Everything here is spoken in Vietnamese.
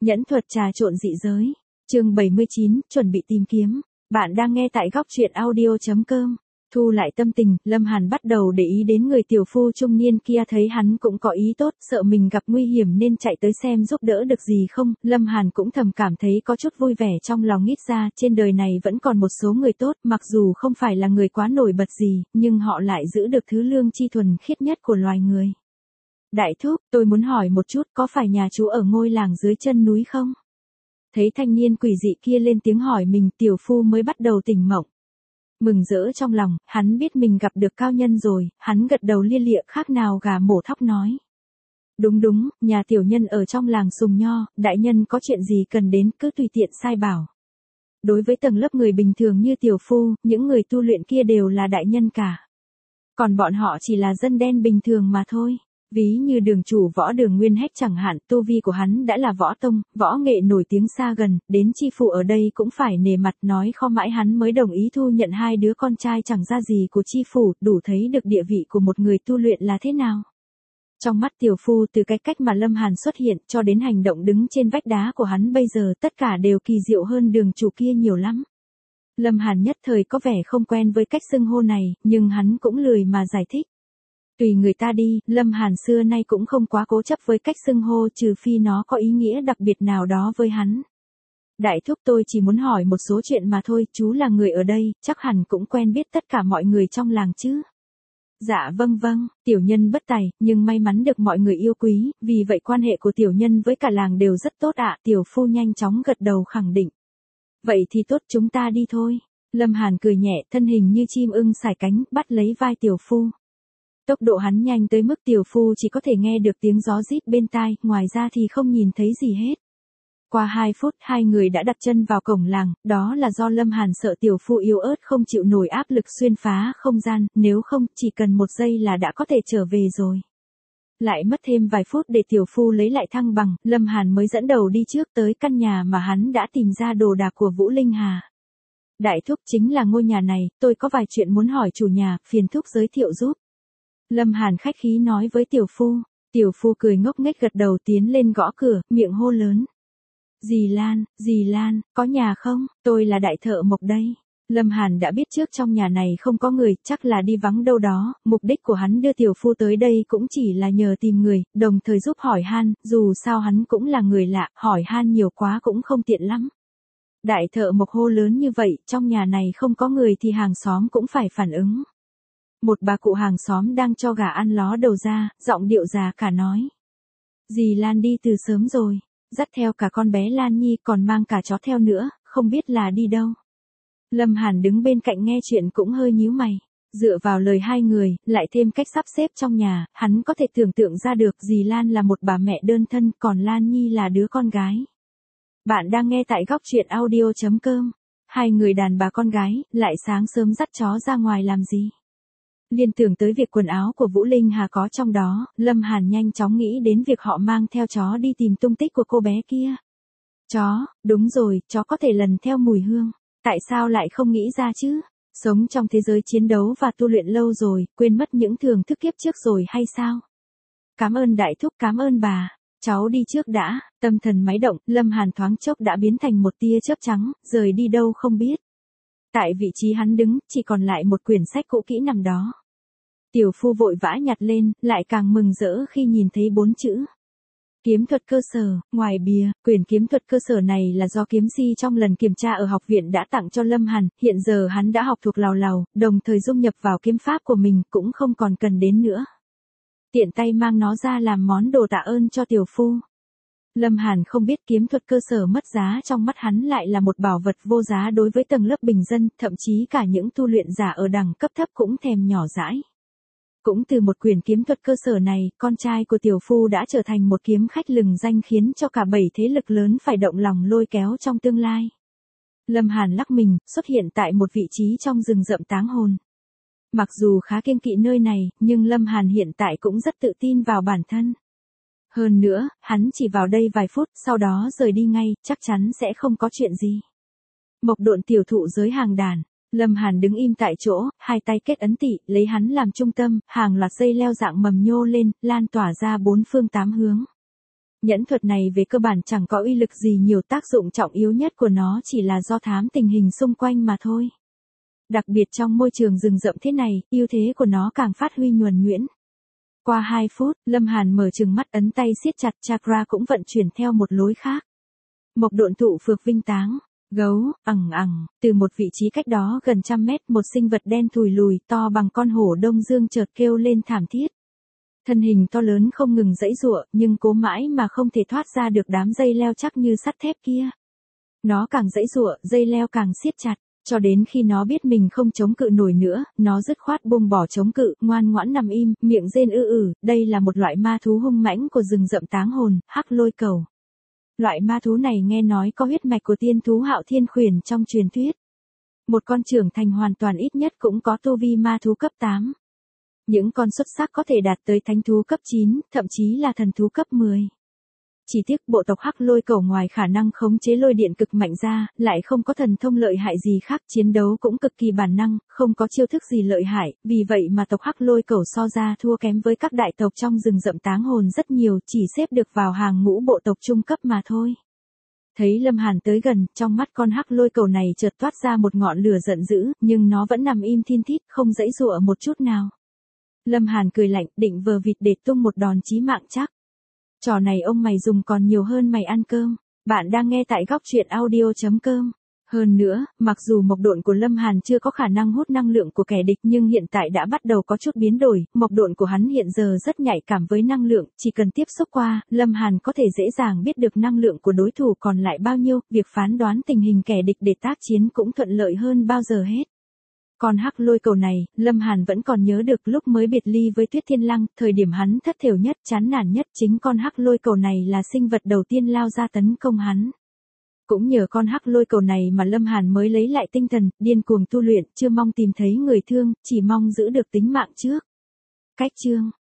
Nhẫn thuật trà trộn dị giới. Chương 79, chuẩn bị tìm kiếm. Bạn đang nghe tại góc truyện audio.com. Thu lại tâm tình, Lâm Hàn bắt đầu để ý đến người tiểu phu trung niên kia, thấy hắn cũng có ý tốt, sợ mình gặp nguy hiểm nên chạy tới xem giúp đỡ được gì không. Lâm Hàn cũng thầm cảm thấy có chút vui vẻ trong lòng, nghĩ ra trên đời này vẫn còn một số người tốt, mặc dù không phải là người quá nổi bật gì, nhưng họ lại giữ được thứ lương tri thuần khiết nhất của loài người. Đại thúc, tôi muốn hỏi một chút, có phải nhà chú ở ngôi làng dưới chân núi không? Thấy thanh niên quỷ dị kia lên tiếng hỏi mình, tiểu phu mới bắt đầu tỉnh mộng. Mừng rỡ trong lòng, hắn biết mình gặp được cao nhân rồi, hắn gật đầu lia lịa khác nào gà mổ thóc nói. Đúng, nhà tiểu nhân ở trong làng Sùng Nho, đại nhân có chuyện gì cần đến cứ tùy tiện sai bảo. Đối với tầng lớp người bình thường như tiểu phu, những người tu luyện kia đều là đại nhân cả. Còn bọn họ chỉ là dân đen bình thường mà thôi. Ví như đường chủ Võ Đường Nguyên Hách chẳng hạn, tu vi của hắn đã là võ tông, võ nghệ nổi tiếng xa gần, đến chi phủ ở đây cũng phải nể mặt, nói kho mãi hắn mới đồng ý thu nhận hai đứa con trai chẳng ra gì của chi phủ, đủ thấy được địa vị của một người tu luyện là thế nào. Trong mắt tiểu phu, từ cái cách mà Lâm Hàn xuất hiện cho đến hành động đứng trên vách đá của hắn bây giờ, tất cả đều kỳ diệu hơn đường chủ kia nhiều lắm. Lâm Hàn nhất thời có vẻ không quen với cách xưng hô này, nhưng hắn cũng lười mà giải thích. Tùy người ta đi, Lâm Hàn xưa nay cũng không quá cố chấp với cách xưng hô, trừ phi nó có ý nghĩa đặc biệt nào đó với hắn. Đại thúc, tôi chỉ muốn hỏi một số chuyện mà thôi, chú là người ở đây, chắc hẳn cũng quen biết tất cả mọi người trong làng chứ. Dạ vâng, tiểu nhân bất tài, nhưng may mắn được mọi người yêu quý, vì vậy quan hệ của tiểu nhân với cả làng đều rất tốt ạ. Tiểu phu nhanh chóng gật đầu khẳng định. Vậy thì tốt, chúng ta đi thôi. Lâm Hàn cười nhẹ, thân hình như chim ưng sải cánh, bắt lấy vai tiểu phu. Tốc độ hắn nhanh tới mức tiểu phu chỉ có thể nghe được tiếng gió rít bên tai, ngoài ra thì không nhìn thấy gì hết. Qua 2 phút, hai người đã đặt chân vào cổng làng, đó là do Lâm Hàn sợ tiểu phu yếu ớt không chịu nổi áp lực xuyên phá không gian, nếu không, chỉ cần 1 giây là đã có thể trở về rồi. Lại mất thêm vài phút để tiểu phu lấy lại thăng bằng, Lâm Hàn mới dẫn đầu đi trước tới căn nhà mà hắn đã tìm ra đồ đạc của Vũ Linh Hà. Đại thúc, chính là ngôi nhà này, tôi có vài chuyện muốn hỏi chủ nhà, phiền thúc giới thiệu giúp. Lâm Hàn khách khí nói với tiểu phu. Tiểu phu cười ngốc nghếch gật đầu, tiến lên gõ cửa, miệng hô lớn. Dì Lan, có nhà không? Tôi là đại thợ mộc đây. Lâm Hàn đã biết trước trong nhà này không có người, chắc là đi vắng đâu đó, mục đích của hắn đưa tiểu phu tới đây cũng chỉ là nhờ tìm người, đồng thời giúp hỏi han, dù sao hắn cũng là người lạ, hỏi han nhiều quá cũng không tiện lắm. Đại thợ mộc hô lớn như vậy, trong nhà này không có người thì hàng xóm cũng phải phản ứng. Một bà cụ hàng xóm đang cho gà ăn ló đầu ra, giọng điệu già cả nói. Dì Lan đi từ sớm rồi, dắt theo cả con bé Lan Nhi, còn mang cả chó theo nữa, không biết là đi đâu. Lâm Hàn đứng bên cạnh nghe chuyện cũng hơi nhíu mày. Dựa vào lời hai người, lại thêm cách sắp xếp trong nhà, hắn có thể tưởng tượng ra được dì Lan là một bà mẹ đơn thân, còn Lan Nhi là đứa con gái. Bạn đang nghe tại góc truyện audio.com. Hai người đàn bà con gái, lại sáng sớm dắt chó ra ngoài làm gì? Liên tưởng tới việc quần áo của Vũ Linh Hà có trong đó, Lâm Hàn nhanh chóng nghĩ đến việc họ mang theo chó đi tìm tung tích của cô bé kia. Chó, đúng rồi, chó có thể lần theo mùi hương. Tại sao lại không nghĩ ra chứ? Sống trong thế giới chiến đấu và tu luyện lâu rồi, quên mất những thưởng thức kiếp trước rồi hay sao? Cảm ơn đại thúc, cảm ơn bà. Cháu đi trước đã. Tâm thần máy động, Lâm Hàn thoáng chốc đã biến thành một tia chớp trắng, rời đi đâu không biết. Tại vị trí hắn đứng, chỉ còn lại một quyển sách cũ kỹ nằm đó. Tiểu phu vội vã nhặt lên, lại càng mừng rỡ khi nhìn thấy 4 chữ. Kiếm thuật cơ sở. Ngoài bìa, quyển kiếm thuật cơ sở này là do kiếm si trong lần kiểm tra ở học viện đã tặng cho Lâm Hàn, hiện giờ hắn đã học thuộc lào lào, đồng thời dung nhập vào kiếm pháp của mình, cũng không còn cần đến nữa. Tiện tay mang nó ra làm món đồ tạ ơn cho tiểu phu. Lâm Hàn không biết kiếm thuật cơ sở mất giá trong mắt hắn lại là một bảo vật vô giá đối với tầng lớp bình dân, thậm chí cả những tu luyện giả ở đẳng cấp thấp cũng thèm nhỏ dãi. Cũng từ một quyển kiếm thuật cơ sở này, con trai của tiểu phu đã trở thành một kiếm khách lừng danh, khiến cho cả 7 thế lực lớn phải động lòng lôi kéo trong tương lai. Lâm Hàn lắc mình, xuất hiện tại một vị trí trong rừng rậm táng hồn. Mặc dù khá kiêng kỵ nơi này, nhưng Lâm Hàn hiện tại cũng rất tự tin vào bản thân. Hơn nữa, hắn chỉ vào đây vài phút, sau đó rời đi ngay, chắc chắn sẽ không có chuyện gì. Mộc độn tiểu thụ giới hàng đàn. Lâm Hàn đứng im tại chỗ, hai tay kết ấn tị, lấy hắn làm trung tâm, hàng loạt dây leo dạng mầm nhô lên, lan tỏa ra 4 phương 8 hướng. Nhẫn thuật này về cơ bản chẳng có uy lực gì nhiều, tác dụng trọng yếu nhất của nó chỉ là do thám tình hình xung quanh mà thôi. Đặc biệt trong môi trường rừng rậm thế này, ưu thế của nó càng phát huy nhuần nhuyễn. Qua 2 phút, Lâm Hàn mở trừng mắt, ấn tay siết chặt, chakra cũng vận chuyển theo một lối khác. Mộc độn thụ phược vinh táng, gấu, từ một vị trí cách đó gần 100 mét, một sinh vật đen thùi lùi to bằng con hổ Đông Dương chợt kêu lên thảm thiết. Thân hình to lớn không ngừng giãy giụa, nhưng cố mãi mà không thể thoát ra được đám dây leo chắc như sắt thép kia. Nó càng giãy giụa, dây leo càng siết chặt, cho đến khi nó biết mình không chống cự nổi nữa, nó dứt khoát buông bỏ chống cự, ngoan ngoãn nằm im, miệng rên đây là một loại ma thú hung mãnh của rừng rậm táng hồn, hắc lôi cầu. Loại ma thú này nghe nói có huyết mạch của tiên thú Hạo Thiên Khuyển trong truyền thuyết. Một con trưởng thành hoàn toàn ít nhất cũng có tu vi ma thú cấp 8. Những con xuất sắc có thể đạt tới thánh thú cấp 9, thậm chí là thần thú cấp 10. Chỉ tiếc bộ tộc hắc lôi cầu ngoài khả năng khống chế lôi điện cực mạnh ra, lại không có thần thông lợi hại gì khác, chiến đấu cũng cực kỳ bản năng, không có chiêu thức gì lợi hại, vì vậy mà tộc hắc lôi cầu so ra thua kém với các đại tộc trong rừng rậm táng hồn rất nhiều, chỉ xếp được vào hàng ngũ bộ tộc trung cấp mà thôi. Thấy Lâm Hàn tới gần, trong mắt con hắc lôi cầu này chợt toát ra một ngọn lửa giận dữ, nhưng nó vẫn nằm im thin thít, không giãy giụa một chút nào. Lâm Hàn cười lạnh, định vờ vịt để tung một đòn chí mạng chắc. Trò này ông mày dùng còn nhiều hơn mày ăn cơm. Bạn đang nghe tại góc truyện audio.com. Hơn nữa, mặc dù mộc độn của Lâm Hàn chưa có khả năng hút năng lượng của kẻ địch nhưng hiện tại đã bắt đầu có chút biến đổi, mộc độn của hắn hiện giờ rất nhạy cảm với năng lượng, chỉ cần tiếp xúc qua, Lâm Hàn có thể dễ dàng biết được năng lượng của đối thủ còn lại bao nhiêu, việc phán đoán tình hình kẻ địch để tác chiến cũng thuận lợi hơn bao giờ hết. Còn hắc lôi cầu này, Lâm Hàn vẫn còn nhớ được lúc mới biệt ly với Tuyết Thiên Lăng, thời điểm hắn thất thểu nhất, chán nản nhất, chính con hắc lôi cầu này là sinh vật đầu tiên lao ra tấn công hắn. Cũng nhờ con hắc lôi cầu này mà Lâm Hàn mới lấy lại tinh thần, điên cuồng tu luyện, chưa mong tìm thấy người thương, chỉ mong giữ được tính mạng trước. Cách chương